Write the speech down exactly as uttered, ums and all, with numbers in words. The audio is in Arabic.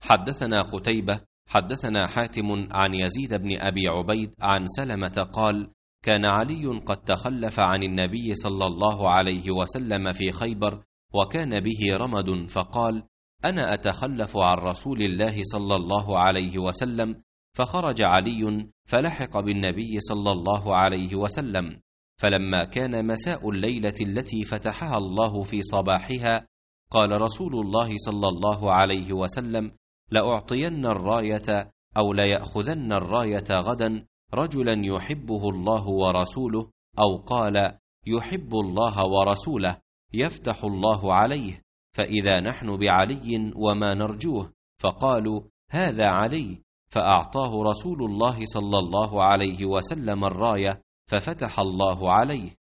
حدثنا قتيبة حدثنا حاتم عن يزيد بن أبي عبيد عن سلمة قال: كان علي قد تخلف عن النبي صلى الله عليه وسلم في خيبر وكان به رمد، فقال: أنا أتخلف عن رسول الله صلى الله عليه وسلم، فخرج علي فلحق بالنبي صلى الله عليه وسلم، فلما كان مساء الليلة التي فتحها الله في صباحها قال رسول الله صلى الله عليه وسلم: لأعطين الراية أو ليأخذن الراية غدا رجلا يحبه الله ورسوله، أو قال: يحب الله ورسوله، يفتح الله عليه، فإذا نحن بعلي وما نرجوه، فقالوا: هذا علي، فأعطاه رسول الله صلى الله عليه وسلم الراية ففتح الله عليه.